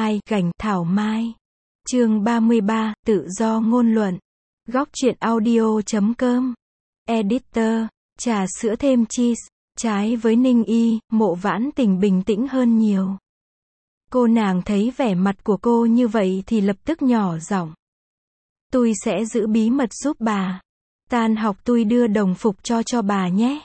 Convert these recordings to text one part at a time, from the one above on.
2, gành, Thảo Mai. Chương 33, tự do ngôn luận. Góc truyện audio.com. Editor, trà sữa thêm cheese. Trái với Ninh Y, Mộ Vãn Tình bình tĩnh hơn nhiều. Cô nàng thấy vẻ mặt của cô như vậy thì lập tức nhỏ giọng. Tôi sẽ giữ bí mật giúp bà. Tan học tôi đưa đồng phục cho bà nhé.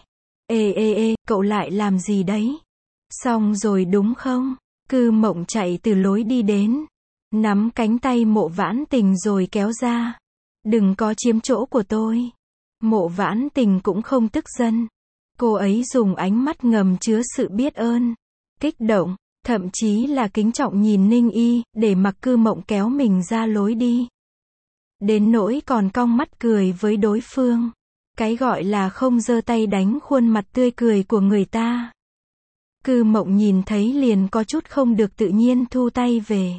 Ê, cậu lại làm gì đấy? Xong rồi đúng không? Cư Mộng chạy từ lối đi đến, nắm cánh tay Mộ Vãn Tình rồi kéo ra. Đừng có chiếm chỗ của tôi. Mộ Vãn Tình cũng không tức giận. Cô ấy dùng ánh mắt ngầm chứa sự biết ơn, kích động, thậm chí là kính trọng nhìn Ninh Y, để mặc Cư Mộng kéo mình ra lối đi. Đến nỗi còn cong mắt cười với đối phương. Cái gọi là không giơ tay đánh khuôn mặt tươi cười của người ta. Cư Mộng nhìn thấy liền có chút không được tự nhiên thu tay về.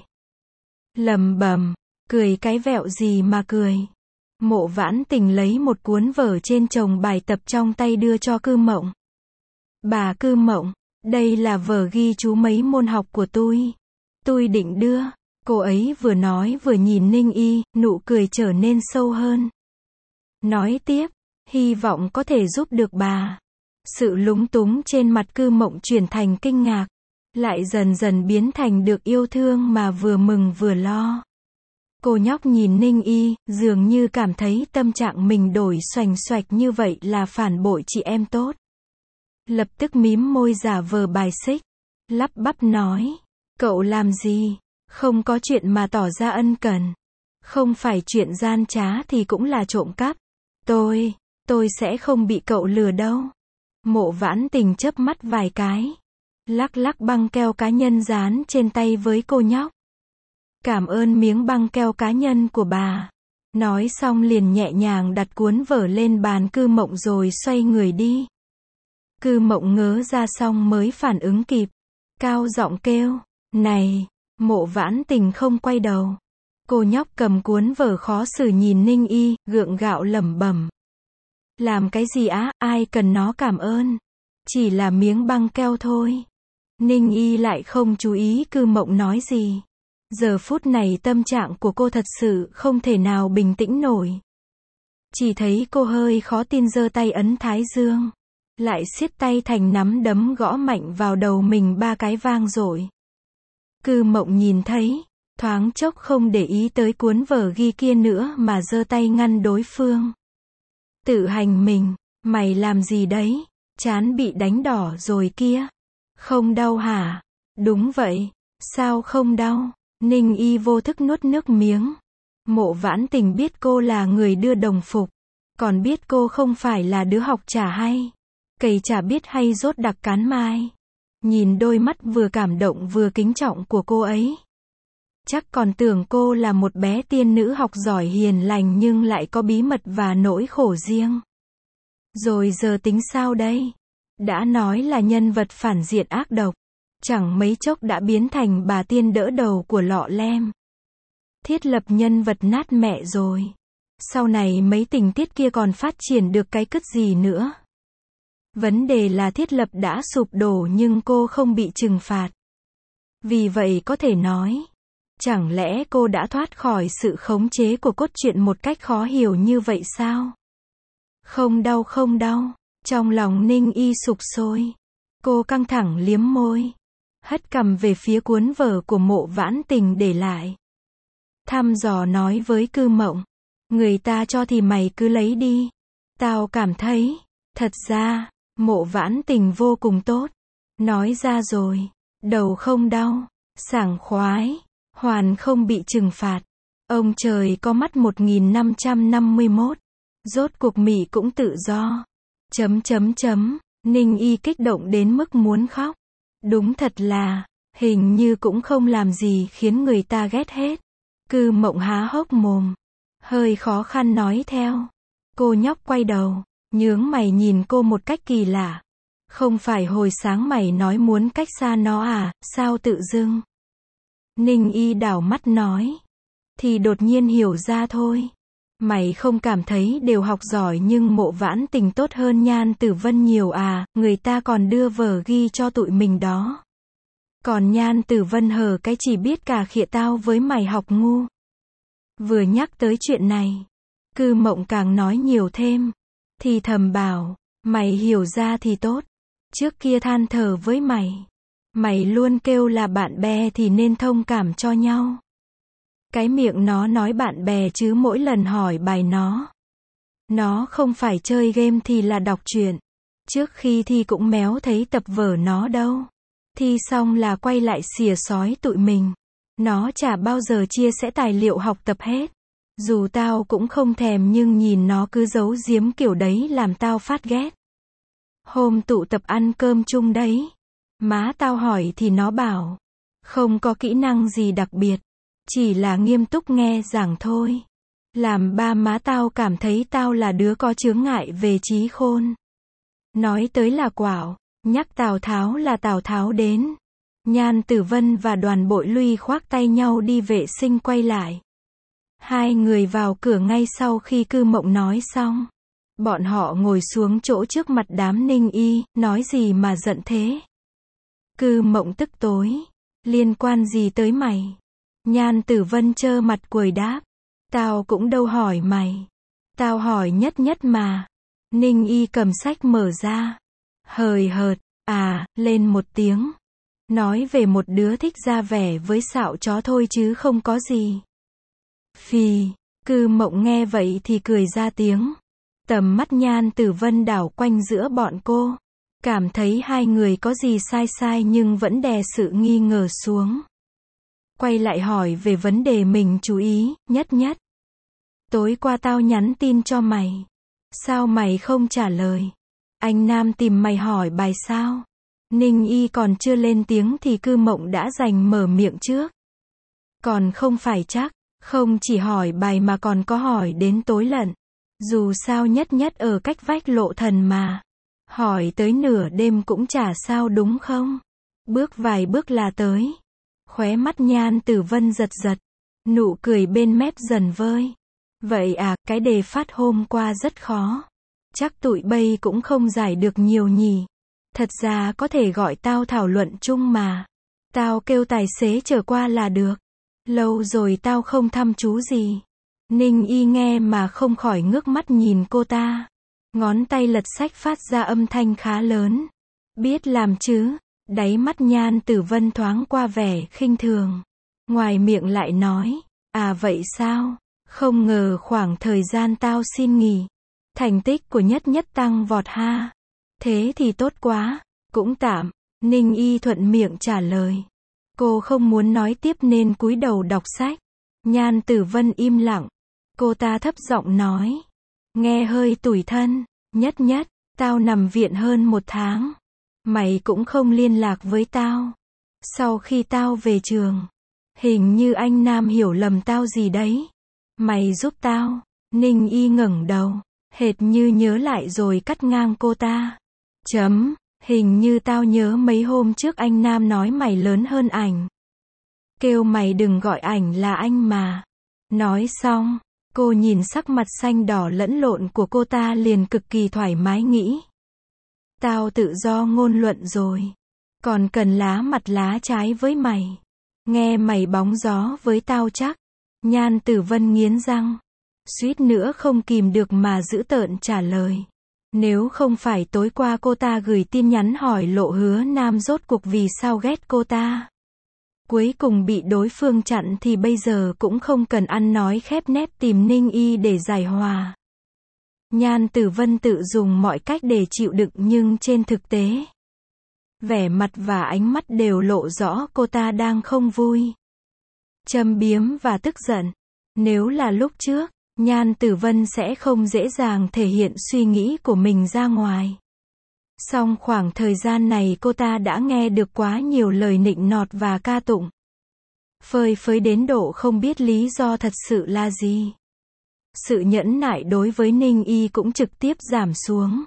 Lẩm bẩm, cười cái vẹo gì mà cười. Mộ Vãn Tình lấy một cuốn vở trên chồng bài tập trong tay đưa cho Cư Mộng. Bà Cư Mộng, đây là vở ghi chú mấy môn học của tôi. Tôi định đưa. Cô ấy vừa nói vừa nhìn Ninh Y, nụ cười trở nên sâu hơn. Nói tiếp, hy vọng có thể giúp được bà. Sự lúng túng trên mặt Cư Mộng chuyển thành kinh ngạc, lại dần dần biến thành được yêu thương mà vừa mừng vừa lo. Cô nhóc nhìn Ninh Y, dường như cảm thấy tâm trạng mình đổi xoành xoạch như vậy là phản bội chị em tốt. Lập tức mím môi giả vờ bài xích, lắp bắp nói, cậu làm gì? Không có chuyện mà tỏ ra ân cần. Không phải chuyện gian trá thì cũng là trộm cắp. Tôi sẽ không bị cậu lừa đâu. Mộ Vãn Tình chớp mắt vài cái, lắc lắc băng keo cá nhân dán trên tay với cô nhóc. Cảm ơn miếng băng keo cá nhân của bà. Nói xong liền nhẹ nhàng đặt cuốn vở lên bàn Cư Mộng rồi xoay người đi. Cư Mộng ngớ ra xong mới phản ứng kịp, cao giọng kêu, này. Mộ Vãn Tình không quay đầu. Cô nhóc cầm cuốn vở khó xử nhìn Ninh Y, gượng gạo lẩm bẩm. Làm cái gì á, ai cần nó cảm ơn. Chỉ là miếng băng keo thôi. Ninh Y lại không chú ý Cư Mộng nói gì. Giờ phút này tâm trạng của cô thật sự không thể nào bình tĩnh nổi. Chỉ thấy cô hơi khó tin giơ tay ấn thái dương, lại siết tay thành nắm đấm gõ mạnh vào đầu mình 3 cái vang dội. Cư Mộng nhìn thấy, thoáng chốc không để ý tới cuốn vở ghi kia nữa mà giơ tay ngăn đối phương. Tự hành mình, mày làm gì đấy? Trán bị đánh đỏ rồi kia. Không đau hả? Đúng vậy. Sao không đau? Ninh Y vô thức nuốt nước miếng. Mộ Vãn Tình biết cô là người đưa đồng phục, còn biết cô không phải là đứa học chả hay, cày chả biết hay rốt đặc cán mai. Nhìn đôi mắt vừa cảm động vừa kính trọng của cô ấy, chắc còn tưởng cô là một bé tiên nữ học giỏi hiền lành nhưng lại có bí mật và nỗi khổ riêng. Rồi giờ tính sao đây? Đã nói là nhân vật phản diện ác độc, chẳng mấy chốc đã biến thành bà tiên đỡ đầu của lọ lem. Thiết lập nhân vật nát mẹ rồi. Sau này mấy tình tiết kia còn phát triển được cái cứt gì nữa? Vấn đề là thiết lập đã sụp đổ nhưng cô không bị trừng phạt. Vì vậy có thể nói, chẳng lẽ cô đã thoát khỏi sự khống chế của cốt truyện một cách khó hiểu như vậy sao? Không đau không đau. Trong lòng Ninh Y sục sôi. Cô căng thẳng liếm môi, hất cằm về phía cuốn vở của Mộ Vãn Tình để lại. Thăm dò nói với Cư Mộng, người ta cho thì mày cứ lấy đi. Tao cảm thấy, thật ra, Mộ Vãn Tình vô cùng tốt. Nói ra rồi, đầu không đau, sảng khoái, hoàn không bị trừng phạt. Ông trời có mắt 1551. Rốt cuộc Mỹ cũng tự do. Ninh Y kích động đến mức muốn khóc. Đúng thật là, hình như cũng không làm gì khiến người ta ghét hết. Cư Mộng há hốc mồm, hơi khó khăn nói theo. Cô nhóc quay đầu, nhướng mày nhìn cô một cách kỳ lạ. Không phải hồi sáng mày nói muốn cách xa nó à, sao tự dưng? Ninh Y đảo mắt nói. Thì đột nhiên hiểu ra thôi. Mày không cảm thấy đều học giỏi nhưng Mộ Vãn Tình tốt hơn Nhan Tử Vân nhiều à, người ta còn đưa vở ghi cho tụi mình đó. Còn Nhan Tử Vân hờ cái chỉ biết cà khịa tao với mày học ngu. Vừa nhắc tới chuyện này, Cư Mộng càng nói nhiều thêm, thì thầm bảo, mày hiểu ra thì tốt. Trước kia than thở với mày luôn kêu là bạn bè thì nên thông cảm cho nhau. Cái miệng nó nói bạn bè chứ mỗi lần hỏi bài nó không phải chơi game thì là đọc truyện. Trước khi thi cũng méo thấy tập vở nó đâu. Thi xong là quay lại xỉa xói tụi mình. Nó chả bao giờ chia sẻ tài liệu học tập hết. Dù tao cũng không thèm nhưng nhìn nó cứ giấu giếm kiểu đấy làm tao phát ghét. Hôm tụ tập ăn cơm chung đấy, má tao hỏi thì nó bảo, không có kỹ năng gì đặc biệt, chỉ là nghiêm túc nghe giảng thôi. Làm ba má tao cảm thấy tao là đứa có chướng ngại về trí khôn. Nói tới là quảo, nhắc Tào Tháo là Tào Tháo đến. Nhan Tử Vân và Đoàn Bội Luy khoác tay nhau đi vệ sinh quay lại. Hai người vào cửa ngay sau khi Cư Mộng nói xong. Bọn họ ngồi xuống chỗ trước mặt đám Ninh Y, nói gì mà giận thế? Cư Mộng tức tối, liên quan gì tới mày? Nhan Tử Vân trơ mặt quầy đáp, tao cũng đâu hỏi mày. Tao hỏi Nhất Nhất mà. Ninh Y cầm sách mở ra. Hời hợt, lên một tiếng. Nói về một đứa thích ra vẻ với sạo chó thôi chứ không có gì. Phì, Cư Mộng nghe vậy thì cười ra tiếng. Tầm mắt Nhan Tử Vân đảo quanh giữa bọn cô. Cảm thấy hai người có gì sai nhưng vẫn đè sự nghi ngờ xuống. Quay lại hỏi về vấn đề mình chú ý, Nhất Nhất. Tối qua tao nhắn tin cho mày. Sao mày không trả lời? Anh Nam tìm mày hỏi bài sao? Ninh Y còn chưa lên tiếng thì Cư Mộng đã giành mở miệng trước. Còn không phải chắc, không chỉ hỏi bài mà còn có hỏi đến tối lận. Dù sao Nhất Nhất ở cách vách Lộ Thần mà. Hỏi tới nửa đêm cũng chả sao đúng không? Bước vài bước là tới. Khóe mắt Nhan Tử Vân giật giật. Nụ cười bên mép dần vơi. Vậy à, cái đề phát hôm qua rất khó. Chắc tụi bay cũng không giải được nhiều nhỉ. Thật ra có thể gọi tao thảo luận chung mà. Tao kêu tài xế chở qua là được. Lâu rồi tao không thăm chú gì. Ninh Y nghe mà không khỏi ngước mắt nhìn cô ta. Ngón tay lật sách phát ra âm thanh khá lớn. Biết làm chứ. Đáy mắt Nhan Tử Vân thoáng qua vẻ khinh thường. Ngoài miệng lại nói. À vậy sao? Không ngờ khoảng thời gian tao xin nghỉ. Thành tích của Nhất Nhất tăng vọt ha. Thế thì tốt quá. Cũng tạm. Ninh Y thuận miệng trả lời. Cô không muốn nói tiếp nên cúi đầu đọc sách. Nhan Tử Vân im lặng. Cô ta thấp giọng nói. Nghe hơi tủi thân. Nhất Nhất, tao nằm viện hơn 1 tháng. Mày cũng không liên lạc với tao. Sau khi tao về trường, hình như anh Nam hiểu lầm tao gì đấy. Mày giúp tao. Ninh Y ngẩng đầu, hệt như nhớ lại rồi cắt ngang cô ta. Hình như tao nhớ mấy hôm trước anh Nam nói mày lớn hơn ảnh. Kêu mày đừng gọi ảnh là anh mà. Nói xong, cô nhìn sắc mặt xanh đỏ lẫn lộn của cô ta liền cực kỳ thoải mái nghĩ. Tao tự do ngôn luận rồi. Còn cần lá mặt lá trái với mày. Nghe mày bóng gió với tao chắc. Nhan Tử Vân nghiến răng. Suýt nữa không kìm được mà giễu tợn trả lời. Nếu không phải tối qua cô ta gửi tin nhắn hỏi Lộ Hứa Nam rốt cuộc vì sao ghét cô ta. Cuối cùng bị đối phương chặn thì bây giờ cũng không cần ăn nói khép nép tìm Ninh Y để giải hòa. Nhan Tử Vân tự dùng mọi cách để chịu đựng nhưng trên thực tế, vẻ mặt và ánh mắt đều lộ rõ cô ta đang không vui. Châm biếm và tức giận. Nếu là lúc trước, Nhan Tử Vân sẽ không dễ dàng thể hiện suy nghĩ của mình ra ngoài. Song khoảng thời gian này cô ta đã nghe được quá nhiều lời nịnh nọt và ca tụng. Phơi phới đến độ không biết lý do thật sự là gì. Sự nhẫn nại đối với Ninh Y cũng trực tiếp giảm xuống.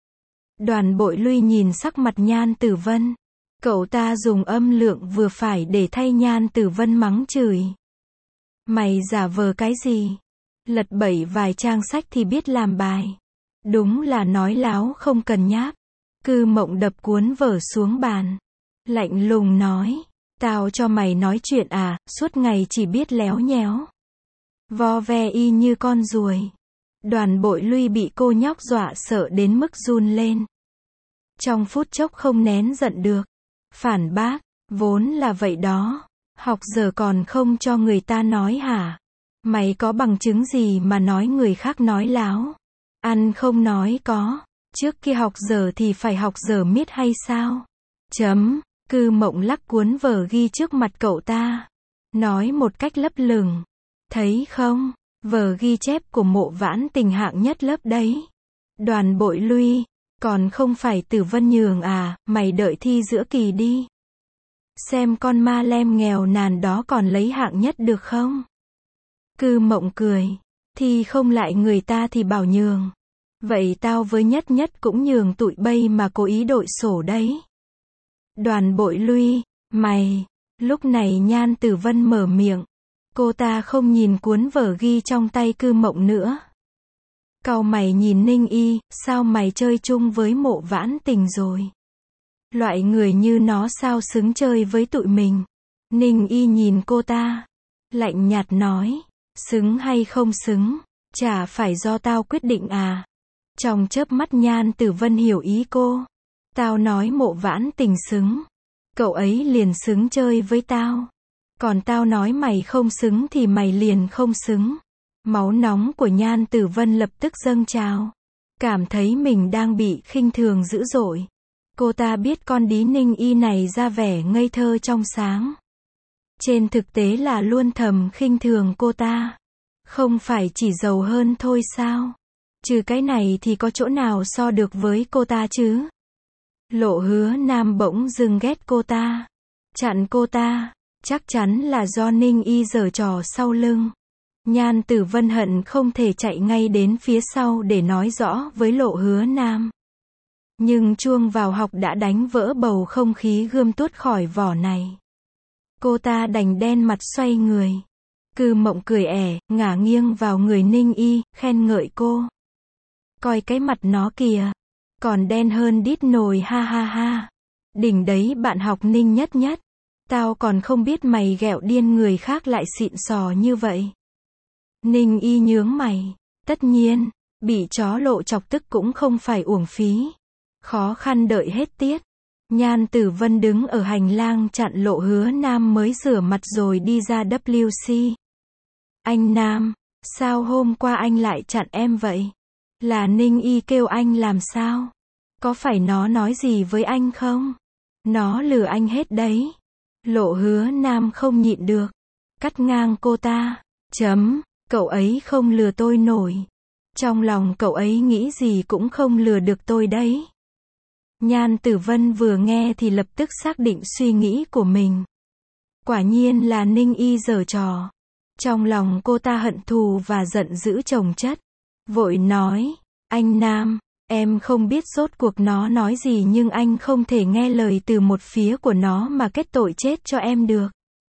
Đoàn Bội Luy nhìn sắc mặt Nhan Tử Vân. Cậu ta dùng âm lượng vừa phải để thay Nhan Tử Vân mắng chửi. Mày giả vờ cái gì? Lật bẩy vài trang sách thì biết làm bài. Đúng là nói láo không cần nháp. Cư Mộng đập cuốn vở xuống bàn. Lạnh lùng nói. Tao cho mày nói chuyện à, suốt ngày chỉ biết léo nhéo. Vo ve y như con ruồi. Đoàn Bội Lui bị cô nhóc dọa sợ đến mức run lên. Trong phút chốc không nén giận được. Phản bác, vốn là vậy đó. Học giờ còn không cho người ta nói hả? Mày có bằng chứng gì mà nói người khác nói láo? Ăn không nói có. Trước kia học giờ thì phải học giờ miết hay sao? Cư Mộng lắc cuốn vở ghi trước mặt cậu ta. Nói một cách lấp lửng. Thấy không? Vở ghi chép của Mộ Vãn Tình hạng nhất lớp đấy. Đoàn Bội Lui, còn không phải Tử Vân Nhường à, mày đợi thi giữa kỳ đi. Xem con ma lem nghèo nàn đó còn lấy hạng nhất được không? Cư Mộng cười. Thi không lại người ta thì bảo nhường. Vậy tao với Nhất Nhất cũng nhường tụi bay mà cố ý đội sổ đấy. Đoàn Bội Lui, mày. Lúc này Nhan Tử Vân mở miệng. Cô ta không nhìn cuốn vở ghi trong tay Cư Mộng nữa. Cau mày nhìn Ninh Y, sao mày chơi chung với Mộ Vãn Tình rồi? Loại người như nó sao xứng chơi với tụi mình? Ninh Y nhìn cô ta. Lạnh nhạt nói. Xứng hay không xứng? Chả phải do tao quyết định à? Trong chớp mắt Nhan Tử Vân hiểu ý cô. Tao nói Mộ Vãn Tình xứng. Cậu ấy liền xứng chơi với tao. Còn tao nói mày không xứng thì mày liền không xứng. Máu nóng của Nhan Tử Vân lập tức dâng trào. Cảm thấy mình đang bị khinh thường dữ dội. Cô ta biết con đí Ninh Y này ra vẻ ngây thơ trong sáng. Trên thực tế là luôn thầm khinh thường cô ta. Không phải chỉ giàu hơn thôi sao? Trừ cái này thì có chỗ nào so được với cô ta chứ? Lộ Hứa Nam bỗng dưng ghét cô ta. Chặn cô ta. Chắc chắn là do Ninh Y giở trò sau lưng. Nhan Tử Vân hận không thể chạy ngay đến phía sau để nói rõ với Lộ Hứa Nam. Nhưng chuông vào học đã đánh vỡ bầu không khí gươm tuốt khỏi vỏ này. Cô ta đành đen mặt xoay người. Cư Mộng cười ẻ, ngả nghiêng vào người Ninh Y, khen ngợi cô. Coi cái mặt nó kìa. Còn đen hơn đít nồi ha ha ha. Đỉnh đấy bạn học Ninh Nhất Nhất. Tao còn không biết mày ghẹo điên người khác lại xịn sò như vậy. Ninh Y nhướng mày. Tất nhiên, bị chó Lộ chọc tức cũng không phải uổng phí. Khó khăn đợi hết tiết. Nhan Tử Vân đứng ở hành lang chặn Lộ Hứa Nam mới rửa mặt rồi đi ra WC. Anh Nam, sao hôm qua anh lại chặn em vậy? Là Ninh Y kêu anh làm sao? Có phải nó nói gì với anh không? Nó lừa anh hết đấy. Lộ Hứa Nam không nhịn được. Cắt ngang cô ta. Cậu ấy không lừa tôi nổi. Trong lòng cậu ấy nghĩ gì cũng không lừa được tôi đấy. Nhan Tử Vân vừa nghe thì lập tức xác định suy nghĩ của mình. Quả nhiên là Ninh Y giở trò. Trong lòng cô ta hận thù và giận dữ chồng chất. Vội nói, anh Nam, em không biết rốt cuộc nó nói gì nhưng anh không thể nghe lời từ một phía của nó mà kết tội chết cho em được.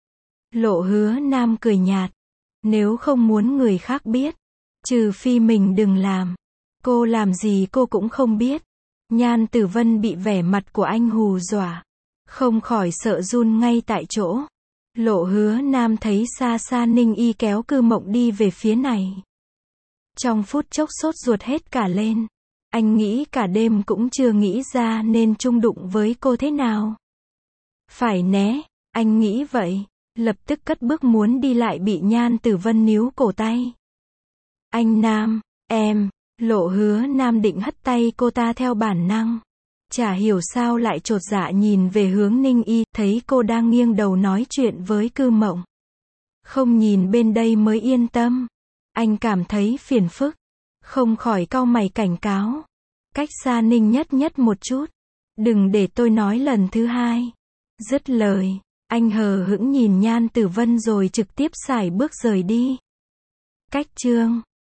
Lộ Hứa Nam cười nhạt. Nếu không muốn người khác biết, trừ phi mình đừng làm. Cô làm gì cô cũng không biết. Nhan Tử Vân bị vẻ mặt của anh hù dọa. Không khỏi sợ run ngay tại chỗ. Lộ Hứa Nam thấy xa xa Ninh Y kéo Cư Mộng đi về phía này. Trong phút chốc sốt ruột hết cả lên. Anh nghĩ cả đêm cũng chưa nghĩ ra nên chung đụng với cô thế nào. Phải né, anh nghĩ vậy. Lập tức cất bước muốn đi lại bị Nhan Tử Vân níu cổ tay. Anh Nam, em. Lộ Hứa Nam định hất tay cô ta theo bản năng. Chả hiểu sao lại chột dạ nhìn về hướng Ninh Y, thấy cô đang nghiêng đầu nói chuyện với Cư Mộng. Không nhìn bên đây mới yên tâm. Anh cảm thấy phiền phức. Không khỏi cau mày cảnh cáo. Cách xa Ninh Nhất Nhất một chút. Đừng để tôi nói lần thứ hai. Dứt lời, anh hờ hững nhìn Nhan Tử Vân rồi trực tiếp sải bước rời đi. Cách chương